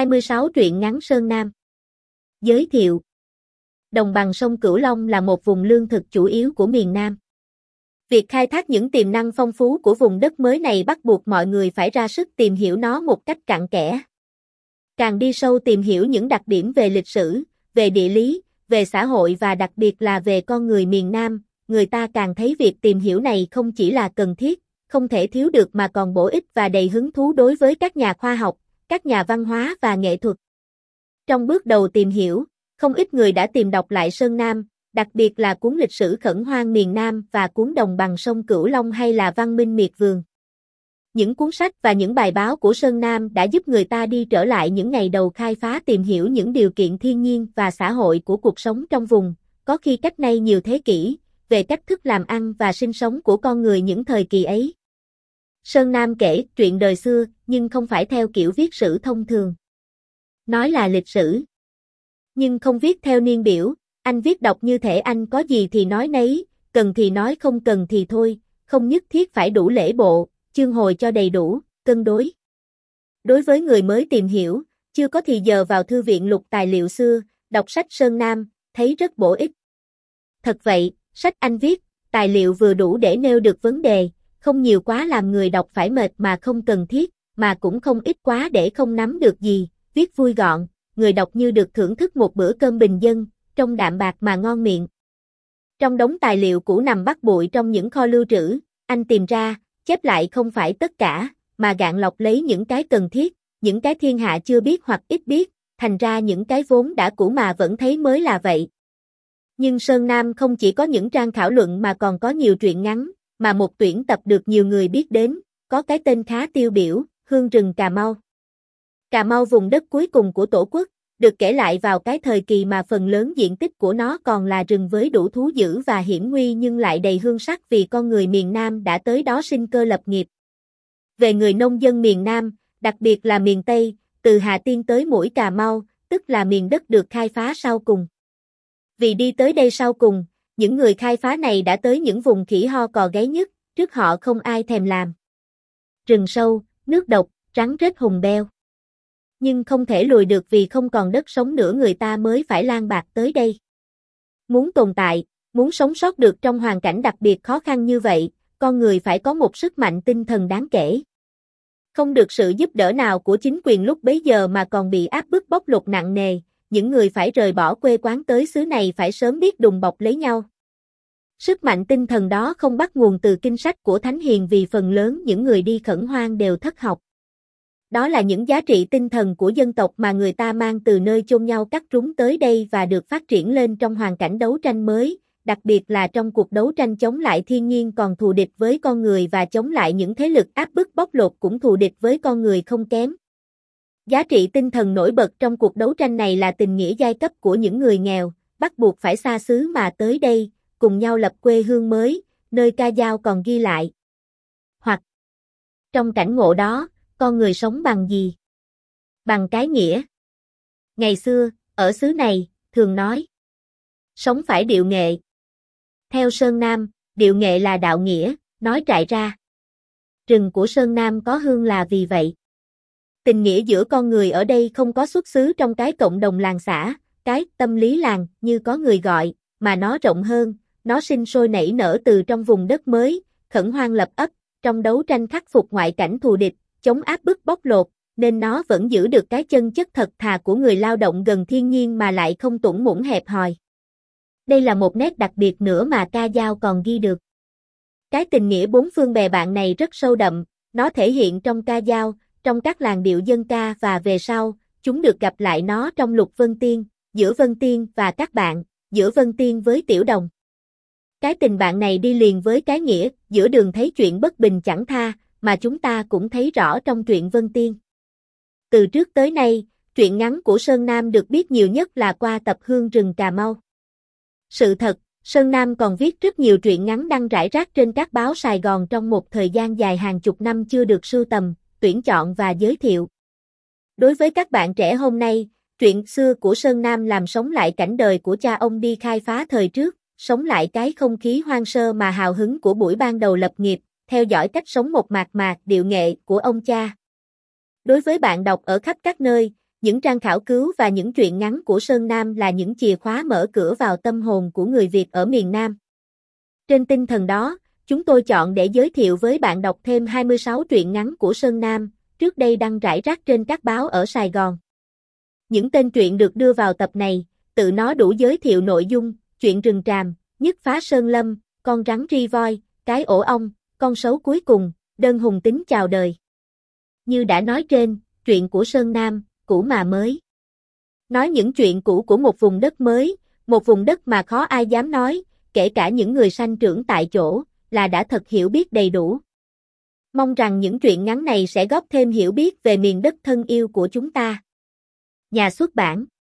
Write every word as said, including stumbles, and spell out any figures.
hai mươi sáu Truyện ngắn Sơn Nam. Giới thiệu. Đồng bằng sông Cửu Long là một vùng lương thực chủ yếu của miền Nam. Việc khai thác những tiềm năng phong phú của vùng đất mới này bắt buộc mọi người phải ra sức tìm hiểu nó một cách cặn kẽ. Càng đi sâu tìm hiểu những đặc điểm về lịch sử, về địa lý, về xã hội và đặc biệt là về con người miền Nam, người ta càng thấy việc tìm hiểu này không chỉ là cần thiết, không thể thiếu được mà còn bổ ích và đầy hứng thú đối với các nhà khoa học, các nhà văn hóa và nghệ thuật. Trong bước đầu tìm hiểu, không ít người đã tìm đọc lại Sơn Nam, đặc biệt là cuốn lịch sử khẩn hoang miền Nam và cuốn Đồng bằng sông Cửu Long hay là Văn minh miệt vườn. Những cuốn sách và những bài báo của Sơn Nam đã giúp người ta đi trở lại những ngày đầu khai phá tìm hiểu những điều kiện thiên nhiên và xã hội của cuộc sống trong vùng, có khi cách nay nhiều thế kỷ, về cách thức làm ăn và sinh sống của con người những thời kỳ ấy. Sơn Nam kể truyện đời xưa, nhưng không phải theo kiểu viết sử thông thường. Nói là lịch sử, nhưng không viết theo niên biểu, anh viết đọc như thể anh có gì thì nói nấy, cần thì nói không cần thì thôi, không nhất thiết phải đủ lễ bộ, chương hồi cho đầy đủ, cân đối. Đối với người mới tìm hiểu, chưa có thì giờ vào thư viện lục tài liệu xưa, đọc sách Sơn Nam, thấy rất bổ ích. Thật vậy, sách anh viết, tài liệu vừa đủ để nêu được vấn đề, không nhiều quá làm người đọc phải mệt mà không cần thiết, mà cũng không ít quá để không nắm được gì, viết vui gọn, người đọc như được thưởng thức một bữa cơm bình dân, trông đạm bạc mà ngon miệng. Trong đống tài liệu cũ nằm bắt bụi trong những kho lưu trữ, anh tìm ra, chép lại không phải tất cả, mà gạn lọc lấy những cái cần thiết, những cái thiên hạ chưa biết hoặc ít biết, thành ra những cái vốn đã cũ mà vẫn thấy mới là vậy. Nhưng Sơn Nam không chỉ có những trang thảo luận mà còn có nhiều truyện ngắn, mà một tuyển tập được nhiều người biết đến, có cái tên khá tiêu biểu, Hương rừng Cà Mau. Cà Mau vùng đất cuối cùng của Tổ quốc, được kể lại vào cái thời kỳ mà phần lớn diện tích của nó còn là rừng với đủ thú dữ và hiểm nguy nhưng lại đầy hương sắc vì con người miền Nam đã tới đó sinh cơ lập nghiệp. Về người nông dân miền Nam, đặc biệt là miền Tây, từ Hà Tiên tới mũi Cà Mau, tức là miền đất được khai phá sau cùng. Vì đi tới đây sau cùng, những người khai phá này đã tới những vùng khỉ ho cò gáy nhất, trước họ không ai thèm làm. Rừng sâu, nước độc, rắn rết hùng beo. Nhưng không thể lùi được vì không còn đất sống nữa người ta mới phải lang bạc tới đây. Muốn tồn tại, muốn sống sót được trong hoàn cảnh đặc biệt khó khăn như vậy, con người phải có một sức mạnh tinh thần đáng kể. Không được sự giúp đỡ nào của chính quyền lúc bấy giờ mà còn bị áp bức bóc lột nặng nề, những người phải rời bỏ quê quán tới xứ này phải sớm biết đùm bọc lấy nhau. Sức mạnh tinh thần đó không bắt nguồn từ kinh sách của Thánh Hiền vì phần lớn những người đi khẩn hoang đều thất học. Đó là những giá trị tinh thần của dân tộc mà người ta mang từ nơi chôn nhau cắt rúng tới đây và được phát triển lên trong hoàn cảnh đấu tranh mới, đặc biệt là trong cuộc đấu tranh chống lại thiên nhiên còn thù địch với con người và chống lại những thế lực áp bức bóc lột cũng thù địch với con người không kém. Giá trị tinh thần nổi bật trong cuộc đấu tranh này là tình nghĩa giai cấp của những người nghèo, bắt buộc phải xa xứ mà tới đây, cùng nhau lập quê hương mới, nơi ca dao còn ghi lại. Hoặc, trong cảnh ngộ đó, con người sống bằng gì? Bằng cái nghĩa. Ngày xưa, ở xứ này, thường nói, sống phải điệu nghệ. Theo Sơn Nam, điệu nghệ là đạo nghĩa, nói trải ra. Rừng của Sơn Nam có hương là vì vậy. Tình nghĩa giữa con người ở đây không có xuất xứ trong cái cộng đồng làng xã, cái tâm lý làng như có người gọi, mà nó rộng hơn, nó sinh sôi nảy nở từ trong vùng đất mới, khẩn hoang lập ấp, trong đấu tranh khắc phục ngoại cảnh thù địch, chống áp bức bóc lột, nên nó vẫn giữ được cái chân chất thật thà của người lao động gần thiên nhiên mà lại không tủn mủn hẹp hòi. Đây là một nét đặc biệt nữa mà ca dao còn ghi được. Cái tình nghĩa bốn phương bè bạn này rất sâu đậm, nó thể hiện trong ca dao, trong các làn điệu dân ca và về sau, chúng được gặp lại nó trong Lục Vân Tiên, giữa Vân Tiên và các bạn, giữa Vân Tiên với Tiểu Đồng. Cái tình bạn này đi liền với cái nghĩa, giữa đường thấy chuyện bất bình chẳng tha, mà chúng ta cũng thấy rõ trong truyện Vân Tiên. Từ trước tới nay, truyện ngắn của Sơn Nam được biết nhiều nhất là qua tập Hương rừng Cà Mau. Sự thật, Sơn Nam còn viết rất nhiều truyện ngắn đăng rải rác trên các báo Sài Gòn trong một thời gian dài hàng chục năm chưa được sưu tầm, tuyển chọn và giới thiệu. Đối với các bạn trẻ hôm nay, truyện xưa của Sơn Nam làm sống lại cảnh đời của cha ông đi khai phá thời trước, sống lại cái không khí hoang sơ mà hào hứng của buổi ban đầu lập nghiệp, theo dõi cách sống một mạt mạc điệu nghệ của ông cha. Đối với bạn đọc ở khắp các nơi, Những trang khảo cứu và những truyện ngắn của Sơn Nam là những chìa khóa mở cửa vào tâm hồn của người Việt ở miền Nam. Trên tinh thần đó, chúng tôi chọn để giới thiệu với bạn đọc thêm hai mươi sáu truyện ngắn của Sơn Nam, trước đây đăng rải rác trên các báo ở Sài Gòn. Những tên truyện được đưa vào tập này, tự nó đủ giới thiệu nội dung, chuyện rừng tràm, nhất phá sơn lâm, con rắn ri voi, cái ổ ong, con sấu cuối cùng, đơn hùng tính chào đời. Như đã nói trên, truyện của Sơn Nam, cũ mà mới. Nói những chuyện cũ của một vùng đất mới, một vùng đất mà khó ai dám nói, kể cả những người sanh trưởng tại chỗ, là đã thật hiểu biết đầy đủ. Mong rằng những truyện ngắn này sẽ góp thêm hiểu biết về miền đất thân yêu của chúng ta. Nhà xuất bản